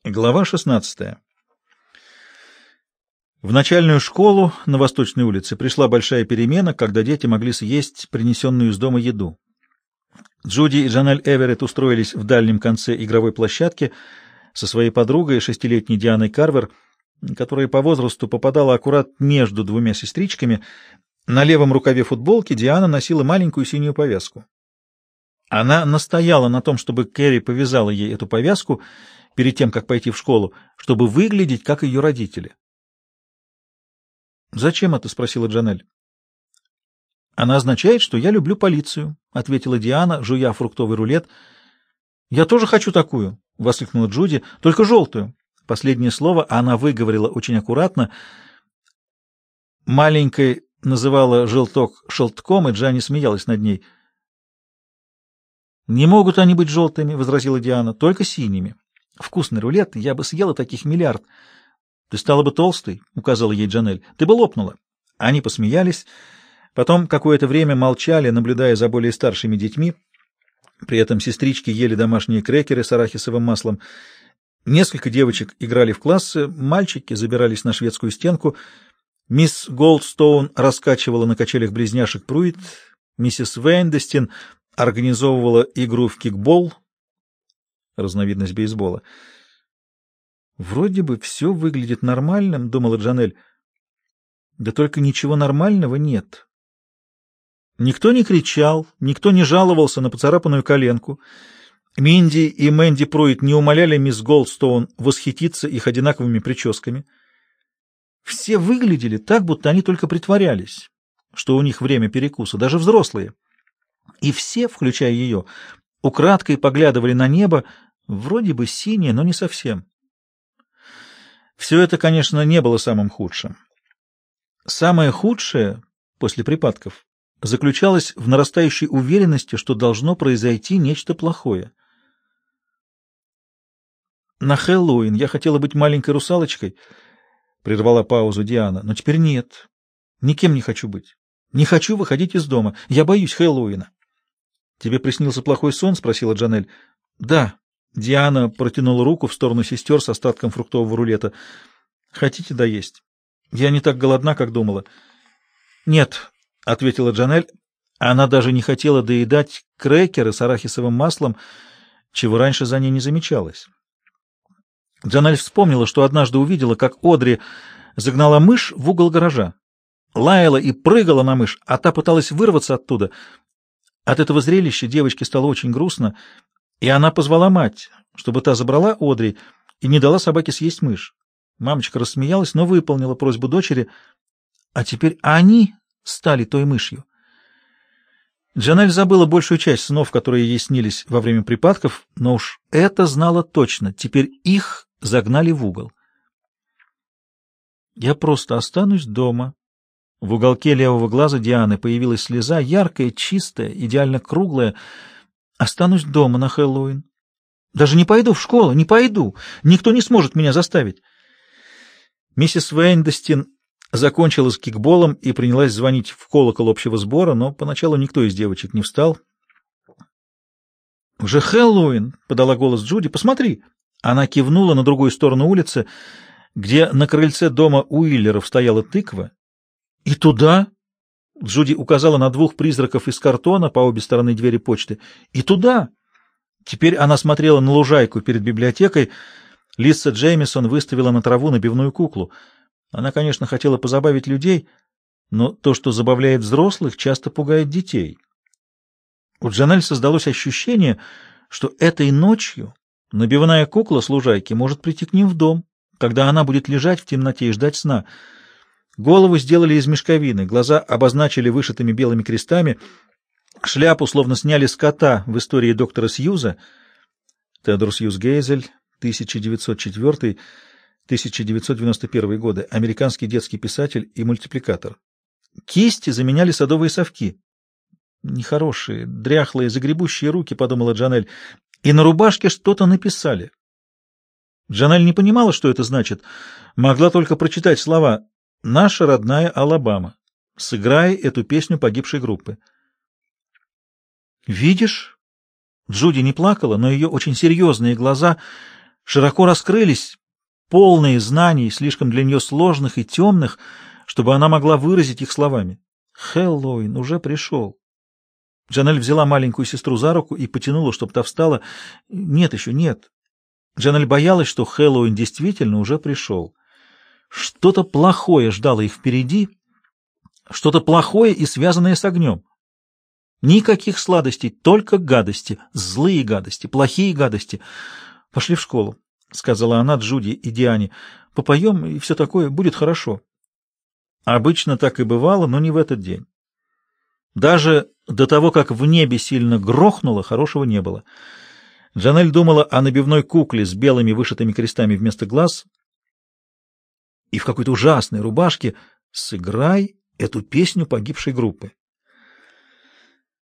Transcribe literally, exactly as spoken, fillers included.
Глава шестнадцатая. В начальную школу на Восточной улице пришла большая перемена, когда дети могли съесть принесенную из дома еду. Джуди и Джанель Эверетт устроились в дальнем конце игровой площадки со своей подругой, шестилетней Дианой Карвер, которая по возрасту попадала аккурат между двумя сестричками. На левом рукаве футболки Диана носила маленькую синюю повязку. Она настояла на том, чтобы Кэрри повязала ей эту повязку перед тем, как пойти в школу, чтобы выглядеть как ее родители. «Зачем это?» — спросила Джанель. «Она означает, что я люблю полицию», — ответила Диана, жуя фруктовый рулет. «Я тоже хочу такую», — воскликнула Джуди, — «только желтую». Последнее слово она выговорила очень аккуратно. Маленькой называла желток шелтком, и Джанни смеялась над ней. «Не могут они быть желтыми», — возразила Диана, — «только синими. Вкусный рулет, я бы съела таких миллиард». «Ты стала бы толстой», — указала ей Джанель, — «ты бы лопнула». Они посмеялись, потом какое-то время молчали, наблюдая за более старшими детьми. При этом сестрички ели домашние крекеры с арахисовым маслом. Несколько девочек играли в классы, мальчики забирались на шведскую стенку. Мисс Голдстоун раскачивала на качелях близняшек Пруит, миссис Вейндестин организовывала игру в кикбол, разновидность бейсбола. «Вроде бы все выглядит нормальным», — думала Джанель. «Да только ничего нормального нет». Никто не кричал, никто не жаловался на поцарапанную коленку. Минди и Мэнди Пруит не умоляли мисс Голдстоун восхититься их одинаковыми прическами. Все выглядели так, будто они только притворялись, что у них время перекуса, даже взрослые. И все, включая ее, украдкой поглядывали на небо, вроде бы синее, но не совсем. Все это, конечно, не было самым худшим. Самое худшее после припадков заключалось в нарастающей уверенности, что должно произойти нечто плохое. «На Хэллоуин я хотела быть маленькой русалочкой», — прервала паузу Диана, — «но теперь нет. Никем не хочу быть. Не хочу выходить из дома. Я боюсь Хэллоуина». «Тебе приснился плохой сон?» — спросила Джанель. «Да». Диана протянула руку в сторону сестер с остатком фруктового рулета. «Хотите доесть? Я не так голодна, как думала». «Нет», — ответила Джанель. Она даже не хотела доедать крекеры с арахисовым маслом, чего раньше за ней не замечалось. Джанель вспомнила, что однажды увидела, как Одри загнала мышь в угол гаража. Лаяла и прыгала на мышь, а та пыталась вырваться оттуда. От этого зрелища девочке стало очень грустно, и она позвала мать, чтобы та забрала Одри и не дала собаке съесть мышь. Мамочка рассмеялась, но выполнила просьбу дочери, а теперь они стали той мышью. Джанель забыла большую часть снов, которые ей снились во время припадков, но уж это знала точно, теперь их загнали в угол. «Я просто останусь дома». В уголке левого глаза Дианы появилась слеза, яркая, чистая, идеально круглая. «Останусь дома на Хэллоуин. Даже не пойду в школу, не пойду. Никто не сможет меня заставить». Миссис Вейндестин закончила с кикболом и принялась звонить в колокол общего сбора, но поначалу никто из девочек не встал. «Уже Хэллоуин!» — подала голос Джуди. «Посмотри!» Она кивнула на другую сторону улицы, где на крыльце дома Уиллеров стояла тыква. «И туда?» — Джуди указала на двух призраков из картона по обе стороны двери почты. «И туда!» Теперь она смотрела на лужайку перед библиотекой. Лисса Джеймисон выставила на траву набивную куклу. Она, конечно, хотела позабавить людей, но то, что забавляет взрослых, часто пугает детей. У Джанель создалось ощущение, что этой ночью набивная кукла с лужайки может прийти к ним в дом, когда она будет лежать в темноте и ждать сна. Голову сделали из мешковины, глаза обозначили вышитыми белыми крестами, шляпу словно сняли с кота в истории доктора Сьюза. Теодор Сьюз Гейзель, тысяча девятьсот четвёртый — тысяча девятьсот девяносто первый годы, американский детский писатель и мультипликатор. Кисти заменяли садовые совки. Нехорошие, дряхлые, загребущие руки, подумала Джанель, и на рубашке что-то написали. Джанель не понимала, что это значит, могла только прочитать слова «Наша родная Алабама. Сыграй эту песню погибшей группы». «Видишь?» Джуди не плакала, но ее очень серьезные глаза широко раскрылись, полные знаний, слишком для нее сложных и темных, чтобы она могла выразить их словами. Хэллоуин уже пришел. Джанель взяла маленькую сестру за руку и потянула, чтобы та встала. Нет еще, нет. Джанель боялась, что Хэллоуин действительно уже пришел. Что-то плохое ждало их впереди, что-то плохое и связанное с огнем. Никаких сладостей, только гадости, злые гадости, плохие гадости. Пошли в школу, — сказала она Джуди и Диане. Попоем и все такое, будет хорошо. Обычно так и бывало, но не в этот день. Даже до того, как в небе сильно грохнуло, хорошего не было. Джанель думала о набивной кукле с белыми вышитыми крестами вместо глаз и в какой-то ужасной рубашке «Сыграй эту песню погибшей группы».